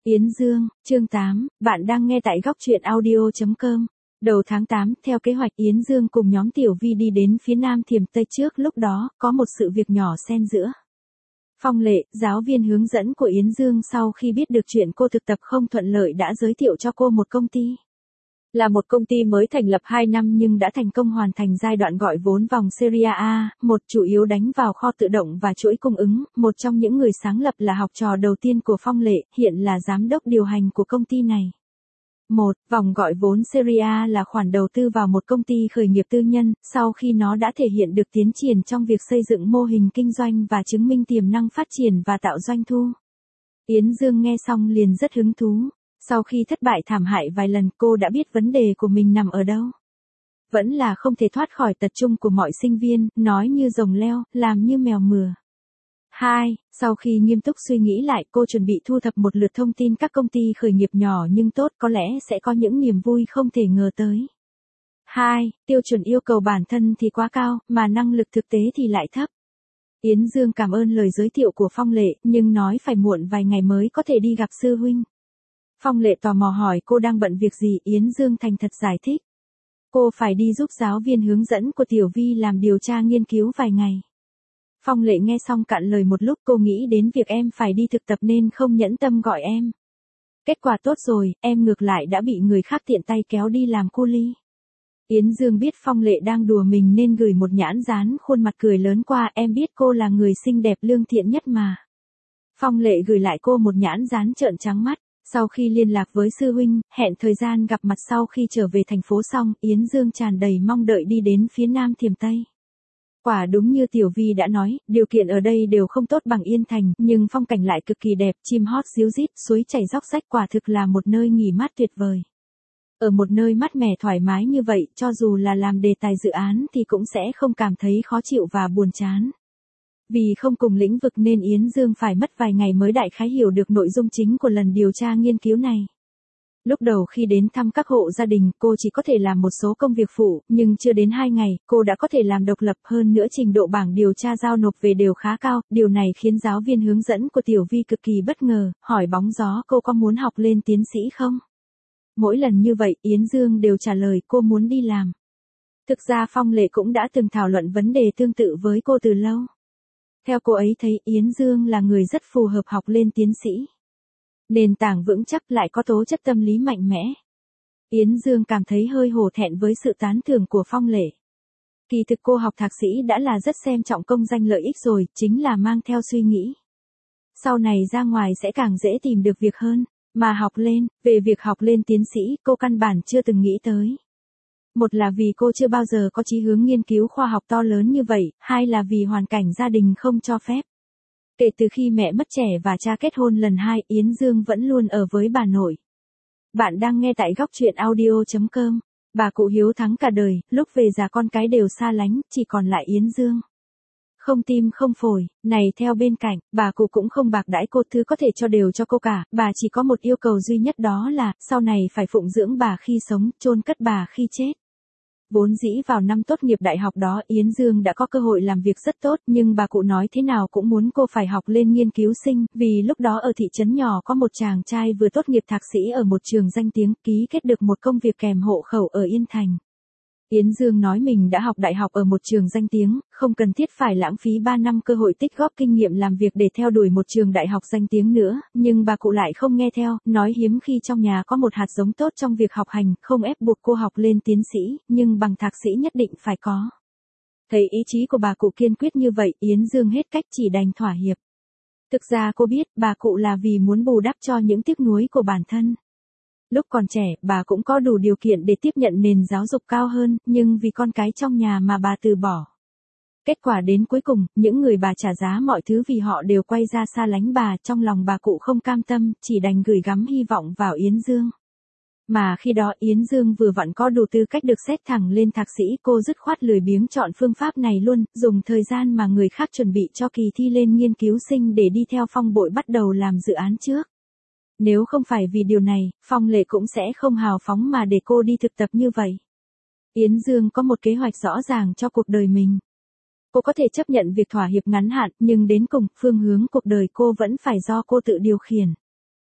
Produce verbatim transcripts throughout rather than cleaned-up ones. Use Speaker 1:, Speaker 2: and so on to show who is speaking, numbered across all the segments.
Speaker 1: Yến Dương, chương tám, bạn đang nghe tại góc truyện audio chấm com. Đầu tháng tám, theo kế hoạch Yến Dương cùng nhóm Tiểu Vi đi đến phía Nam Thiểm Tây trước lúc đó, có một sự việc nhỏ xen giữa. Phong Lệ, giáo viên hướng dẫn của Yến Dương sau khi biết được chuyện cô thực tập không thuận lợi đã giới thiệu cho cô một công ty. Là một công ty mới thành lập hai năm nhưng đã thành công hoàn thành giai đoạn gọi vốn vòng Serie A, một chủ yếu đánh vào kho tự động và chuỗi cung ứng, một trong những người sáng lập là học trò đầu tiên của Phong Lệ, hiện là giám đốc điều hành của công ty này. một. Vòng gọi vốn Serie A là khoản đầu tư vào một công ty khởi nghiệp tư nhân, sau khi nó đã thể hiện được tiến triển trong việc xây dựng mô hình kinh doanh và chứng minh tiềm năng phát triển và tạo doanh thu. Yến Dương nghe xong liền rất hứng thú. Sau khi thất bại thảm hại vài lần cô đã biết vấn đề của mình nằm ở đâu. Vẫn là không thể thoát khỏi tật chung của mọi sinh viên, nói như rồng leo, làm như mèo mửa. hai. Sau khi nghiêm túc suy nghĩ lại cô chuẩn bị thu thập một lượt thông tin các công ty khởi nghiệp nhỏ nhưng tốt có lẽ sẽ có những niềm vui không thể ngờ tới. hai. Tiêu chuẩn yêu cầu bản thân thì quá cao, mà năng lực thực tế thì lại thấp. Yến Dương cảm ơn lời giới thiệu của Phong Lệ, nhưng nói phải muộn vài ngày mới có thể đi gặp sư huynh. Phong Lệ tò mò hỏi cô đang bận việc gì, Yến Dương thành thật giải thích. Cô phải đi giúp giáo viên hướng dẫn của Tiểu Vi làm điều tra nghiên cứu vài ngày. Phong Lệ nghe xong cạn lời một lúc, cô nghĩ đến việc em phải đi thực tập nên không nhẫn tâm gọi em. Kết quả tốt rồi, em ngược lại đã bị người khác tiện tay kéo đi làm cu li. Yến Dương biết Phong Lệ đang đùa mình nên gửi một nhãn dán khuôn mặt cười lớn qua, em biết cô là người xinh đẹp lương thiện nhất mà. Phong Lệ gửi lại cô một nhãn dán trợn trắng mắt. Sau khi liên lạc với sư huynh, hẹn thời gian gặp mặt sau khi trở về thành phố xong, Yến Dương tràn đầy mong đợi đi đến phía Nam Thiểm Tây. Quả đúng như Tiểu Vi đã nói, điều kiện ở đây đều không tốt bằng Yên Thành, nhưng phong cảnh lại cực kỳ đẹp, chim hót ríu rít, suối chảy róc rách, quả thực là một nơi nghỉ mát tuyệt vời. Ở một nơi mát mẻ thoải mái như vậy, cho dù là làm đề tài dự án thì cũng sẽ không cảm thấy khó chịu và buồn chán. Vì không cùng lĩnh vực nên Yến Dương phải mất vài ngày mới đại khái hiểu được nội dung chính của lần điều tra nghiên cứu này. Lúc đầu khi đến thăm các hộ gia đình, cô chỉ có thể làm một số công việc phụ, nhưng chưa đến hai ngày, cô đã có thể làm độc lập, hơn nữa trình độ bảng điều tra giao nộp về đều khá cao, điều này khiến giáo viên hướng dẫn của Tiểu Vi cực kỳ bất ngờ, hỏi bóng gió cô có muốn học lên tiến sĩ không? Mỗi lần như vậy, Yến Dương đều trả lời cô muốn đi làm. Thực ra Phong Lệ cũng đã từng thảo luận vấn đề tương tự với cô từ lâu. Theo cô ấy thấy Yến Dương là người rất phù hợp học lên tiến sĩ. Nền tảng vững chắc lại có tố chất tâm lý mạnh mẽ. Yến Dương cảm thấy hơi hổ thẹn với sự tán thưởng của Phong Lệ. Kỳ thực cô học thạc sĩ đã là rất xem trọng công danh lợi ích rồi, chính là mang theo suy nghĩ. Sau này ra ngoài sẽ càng dễ tìm được việc hơn, mà học lên, về việc học lên tiến sĩ cô căn bản chưa từng nghĩ tới. Một là vì cô chưa bao giờ có chí hướng nghiên cứu khoa học to lớn như vậy, hai là vì hoàn cảnh gia đình không cho phép. Kể từ khi mẹ mất trẻ và cha kết hôn lần hai, Yến Dương vẫn luôn ở với bà nội. Bạn đang nghe tại góc truyện audio chấm com. Bà cụ hiếu thắng cả đời, lúc về già con cái đều xa lánh, chỉ còn lại Yến Dương. Không tim không phổi, này theo bên cạnh, bà cụ cũng không bạc đãi cô, thứ có thể cho đều cho cô cả, bà chỉ có một yêu cầu duy nhất đó là, sau này phải phụng dưỡng bà khi sống, chôn cất bà khi chết. Vốn dĩ vào năm tốt nghiệp đại học đó Yến Dương đã có cơ hội làm việc rất tốt, nhưng bà cụ nói thế nào cũng muốn cô phải học lên nghiên cứu sinh, vì lúc đó ở thị trấn nhỏ có một chàng trai vừa tốt nghiệp thạc sĩ ở một trường danh tiếng, ký kết được một công việc kèm hộ khẩu ở Yên Thành. Yến Dương nói mình đã học đại học ở một trường danh tiếng, không cần thiết phải lãng phí ba năm cơ hội tích góp kinh nghiệm làm việc để theo đuổi một trường đại học danh tiếng nữa, nhưng bà cụ lại không nghe theo, nói hiếm khi trong nhà có một hạt giống tốt trong việc học hành, không ép buộc cô học lên tiến sĩ, nhưng bằng thạc sĩ nhất định phải có. Thấy ý chí của bà cụ kiên quyết như vậy, Yến Dương hết cách chỉ đành thỏa hiệp. Thực ra cô biết, bà cụ là vì muốn bù đắp cho những tiếc nuối của bản thân. Lúc còn trẻ, bà cũng có đủ điều kiện để tiếp nhận nền giáo dục cao hơn, nhưng vì con cái trong nhà mà bà từ bỏ. Kết quả đến cuối cùng, những người bà trả giá mọi thứ vì họ đều quay ra xa lánh bà, trong lòng bà cụ không cam tâm, chỉ đành gửi gắm hy vọng vào Yến Dương. Mà khi đó Yến Dương vừa vặn có đủ tư cách được xét thẳng lên thạc sĩ, cô dứt khoát lười biếng chọn phương pháp này luôn, dùng thời gian mà người khác chuẩn bị cho kỳ thi lên nghiên cứu sinh để đi theo Phong Bội bắt đầu làm dự án trước. Nếu không phải vì điều này, Phong Lệ cũng sẽ không hào phóng mà để cô đi thực tập như vậy. Yến Dương có một kế hoạch rõ ràng cho cuộc đời mình. Cô có thể chấp nhận việc thỏa hiệp ngắn hạn, nhưng đến cùng, phương hướng cuộc đời cô vẫn phải do cô tự điều khiển.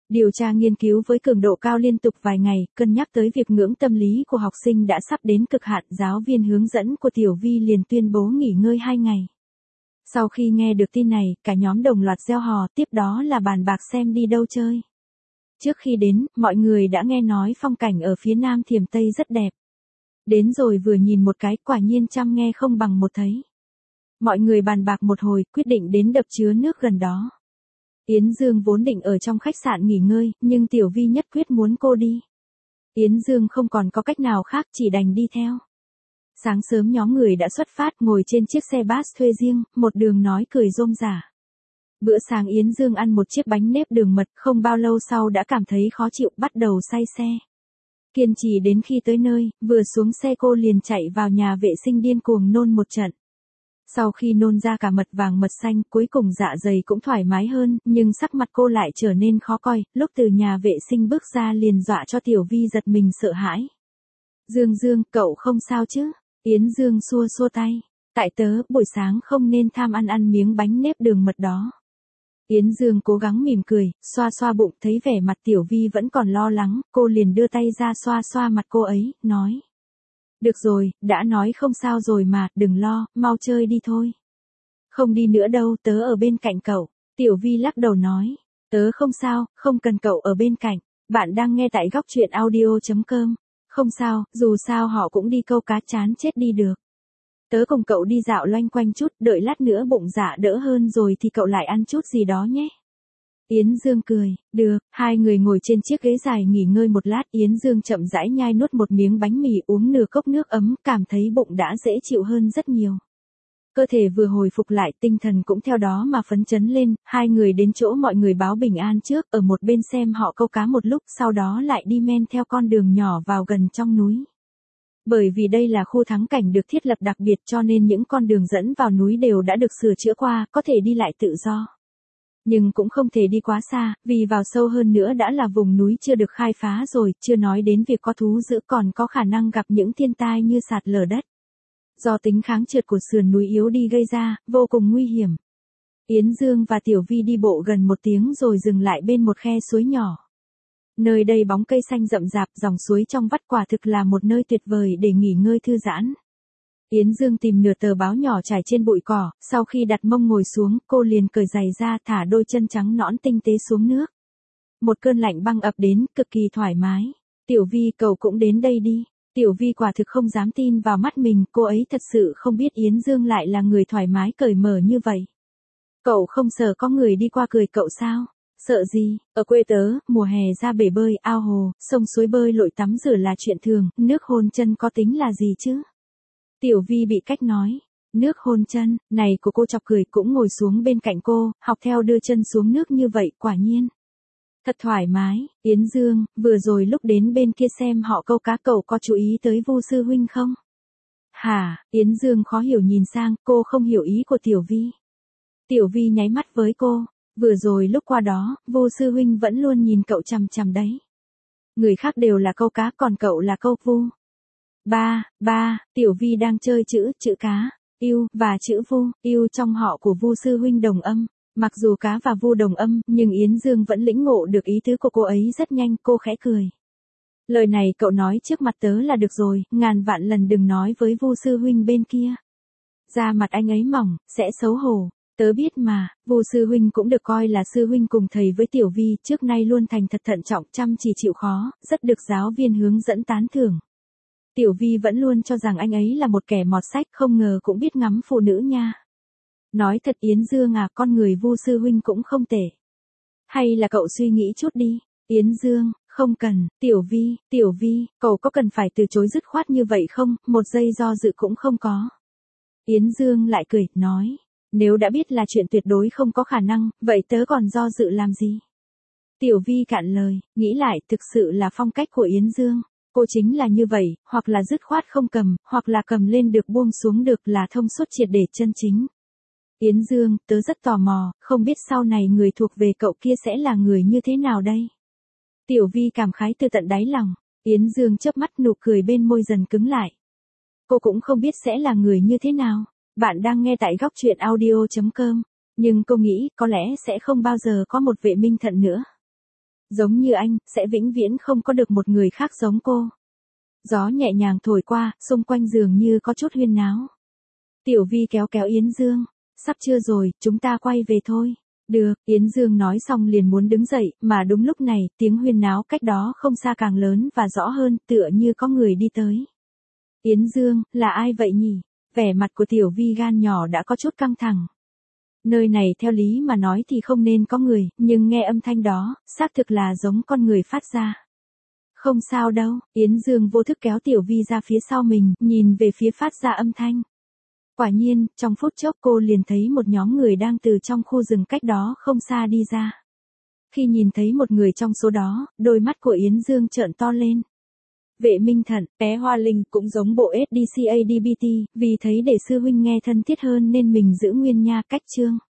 Speaker 1: Điều tra nghiên cứu với cường độ cao liên tục vài ngày, cân nhắc tới việc ngưỡng tâm lý của học sinh đã sắp đến cực hạn, giáo viên hướng dẫn của Tiểu Vi liền tuyên bố nghỉ ngơi hai ngày. Sau khi nghe được tin này, cả nhóm đồng loạt reo hò, tiếp đó là bàn bạc xem đi đâu chơi. Trước khi đến, mọi người đã nghe nói phong cảnh ở phía Nam Thiểm Tây rất đẹp. Đến rồi vừa nhìn một cái, quả nhiên trăm nghe không bằng một thấy. Mọi người bàn bạc một hồi, quyết định đến đập chứa nước gần đó. Yến Dương vốn định ở trong khách sạn nghỉ ngơi, nhưng Tiểu Vi nhất quyết muốn cô đi. Yến Dương không còn có cách nào khác, chỉ đành đi theo. Sáng sớm nhóm người đã xuất phát, ngồi trên chiếc xe bus thuê riêng, một đường nói cười rôm rả. Bữa sáng Yến Dương ăn một chiếc bánh nếp đường mật, không bao lâu sau đã cảm thấy khó chịu, bắt đầu say xe. Kiên trì đến khi tới nơi, vừa xuống xe cô liền chạy vào nhà vệ sinh điên cuồng nôn một trận. Sau khi nôn ra cả mật vàng mật xanh, cuối cùng dạ dày cũng thoải mái hơn, nhưng sắc mặt cô lại trở nên khó coi, lúc từ nhà vệ sinh bước ra liền dọa cho Tiểu Vi giật mình sợ hãi. Dương Dương, cậu không sao chứ? Yến Dương xua xua tay. Tại tớ, buổi sáng không nên tham ăn ăn miếng bánh nếp đường mật đó. Yến Dương cố gắng mỉm cười, xoa xoa bụng, thấy vẻ mặt Tiểu Vi vẫn còn lo lắng, cô liền đưa tay ra xoa xoa mặt cô ấy, nói. Được rồi, đã nói không sao rồi mà, đừng lo, mau chơi đi thôi. Không đi nữa đâu, tớ ở bên cạnh cậu. Tiểu Vi lắc đầu nói. Tớ không sao, không cần cậu ở bên cạnh. Bạn đang nghe tại góc truyện audio chấm com. Không sao, dù sao họ cũng đi câu cá chán chết đi được. Tớ cùng cậu đi dạo loanh quanh chút, đợi lát nữa bụng dạ đỡ hơn rồi thì cậu lại ăn chút gì đó nhé. Yến Dương cười, được, hai người ngồi trên chiếc ghế dài nghỉ ngơi một lát, Yến Dương chậm rãi nhai nuốt một miếng bánh mì, uống nửa cốc nước ấm, cảm thấy bụng đã dễ chịu hơn rất nhiều. Cơ thể vừa hồi phục lại, tinh thần cũng theo đó mà phấn chấn lên, hai người đến chỗ mọi người báo bình an trước, ở một bên xem họ câu cá một lúc, sau đó lại đi men theo con đường nhỏ vào gần trong núi. Bởi vì đây là khu thắng cảnh được thiết lập đặc biệt cho nên những con đường dẫn vào núi đều đã được sửa chữa qua, có thể đi lại tự do. Nhưng cũng không thể đi quá xa, vì vào sâu hơn nữa đã là vùng núi chưa được khai phá rồi, chưa nói đến việc có thú dữ còn có khả năng gặp những thiên tai như sạt lở đất. Do tính kháng trượt của sườn núi yếu đi gây ra, vô cùng nguy hiểm. Yến Dương và Tiểu Vi đi bộ gần một tiếng rồi dừng lại bên một khe suối nhỏ. Nơi đây bóng cây xanh rậm rạp, dòng suối trong vắt, quả thực là một nơi tuyệt vời để nghỉ ngơi thư giãn. Yến Dương tìm nửa tờ báo nhỏ trải trên bụi cỏ, sau khi đặt mông ngồi xuống, cô liền cởi giày ra, thả đôi chân trắng nõn tinh tế xuống nước. Một cơn lạnh băng ập đến, cực kỳ thoải mái. Tiểu Vi, cậu cũng đến đây đi. Tiểu Vi quả thực không dám tin vào mắt mình, cô ấy thật sự không biết Yến Dương lại là người thoải mái cởi mở như vậy. Cậu không sợ có người đi qua cười cậu sao? Sợ gì, ở quê tớ, mùa hè ra bể bơi, ao hồ, sông suối bơi lội tắm rửa là chuyện thường, nước hôn chân có tính là gì chứ? Tiểu Vi bị cách nói, nước hôn chân, này của cô chọc cười, cũng ngồi xuống bên cạnh cô, học theo đưa chân xuống nước như vậy, quả nhiên. Thật thoải mái. Yến Dương, vừa rồi lúc đến bên kia xem họ câu cá, cậu có chú ý tới Vu sư huynh không? Hả? Yến Dương khó hiểu nhìn sang, cô không hiểu ý của Tiểu Vi. Tiểu Vi nháy mắt với cô. Vừa rồi lúc qua đó, Vu sư huynh vẫn luôn nhìn cậu chằm chằm đấy. Người khác đều là câu cá, còn cậu là câu vu. Ba, ba, Tiểu Vi đang chơi chữ, chữ cá, yêu, và chữ vu, yêu trong họ của Vu sư huynh đồng âm. Mặc dù cá và vu đồng âm, nhưng Yến Dương vẫn lĩnh ngộ được ý tứ của cô ấy rất nhanh, cô khẽ cười. Lời này cậu nói trước mặt tớ là được rồi, ngàn vạn lần đừng nói với Vu sư huynh bên kia. Da mặt anh ấy mỏng, sẽ xấu hổ. Tớ biết mà, Vu sư huynh cũng được coi là sư huynh cùng thầy với Tiểu Vi, trước nay luôn thành thật thận trọng, chăm chỉ chịu khó, rất được giáo viên hướng dẫn tán thưởng. Tiểu Vi vẫn luôn cho rằng anh ấy là một kẻ mọt sách, không ngờ cũng biết ngắm phụ nữ nha. Nói thật Yến Dương à, con người Vu sư huynh cũng không tệ. Hay là cậu suy nghĩ chút đi. Yến Dương, không cần. Tiểu Vi, Tiểu Vi, cậu có cần phải từ chối dứt khoát như vậy không, một giây do dự cũng không có. Yến Dương lại cười, nói. Nếu đã biết là chuyện tuyệt đối không có khả năng, vậy tớ còn do dự làm gì? Tiểu Vi cạn lời, nghĩ lại, thực sự là phong cách của Yến Dương. Cô chính là như vậy, hoặc là dứt khoát không cầm, hoặc là cầm lên được buông xuống được, là thông suốt triệt để chân chính. Yến Dương, tớ rất tò mò, không biết sau này người thuộc về cậu kia sẽ là người như thế nào đây? Tiểu Vi cảm khái từ tận đáy lòng. Yến Dương chớp mắt, nụ cười bên môi dần cứng lại. Cô cũng không biết sẽ là người như thế nào. Bạn đang nghe tại góc truyện audio chấm com. Nhưng cô nghĩ, có lẽ sẽ không bao giờ có một Vệ Minh Thận nữa. Giống như anh, sẽ vĩnh viễn không có được một người khác giống cô. Gió nhẹ nhàng thổi qua, xung quanh giường như có chút huyên náo. Tiểu Vi kéo kéo Yến Dương. Sắp trưa rồi, chúng ta quay về thôi. Được, Yến Dương nói xong liền muốn đứng dậy, mà đúng lúc này, tiếng huyên náo cách đó không xa càng lớn và rõ hơn, tựa như có người đi tới. Yến Dương, là ai vậy nhỉ? Vẻ mặt của Tiểu Vi gan nhỏ đã có chút căng thẳng. Nơi này theo lý mà nói thì không nên có người, nhưng nghe âm thanh đó, xác thực là giống con người phát ra. Không sao đâu, Yến Dương vô thức kéo Tiểu Vi ra phía sau mình, nhìn về phía phát ra âm thanh. Quả nhiên, trong phút chốc cô liền thấy một nhóm người đang từ trong khu rừng cách đó không xa đi ra. Khi nhìn thấy một người trong số đó, đôi mắt của Yến Dương trợn to lên. Vệ Minh Thận, bé Hoa Linh cũng giống bộ ét đê xê a đê bê tê, vì thấy để sư huynh nghe thân thiết hơn nên mình giữ nguyên nha cách chương.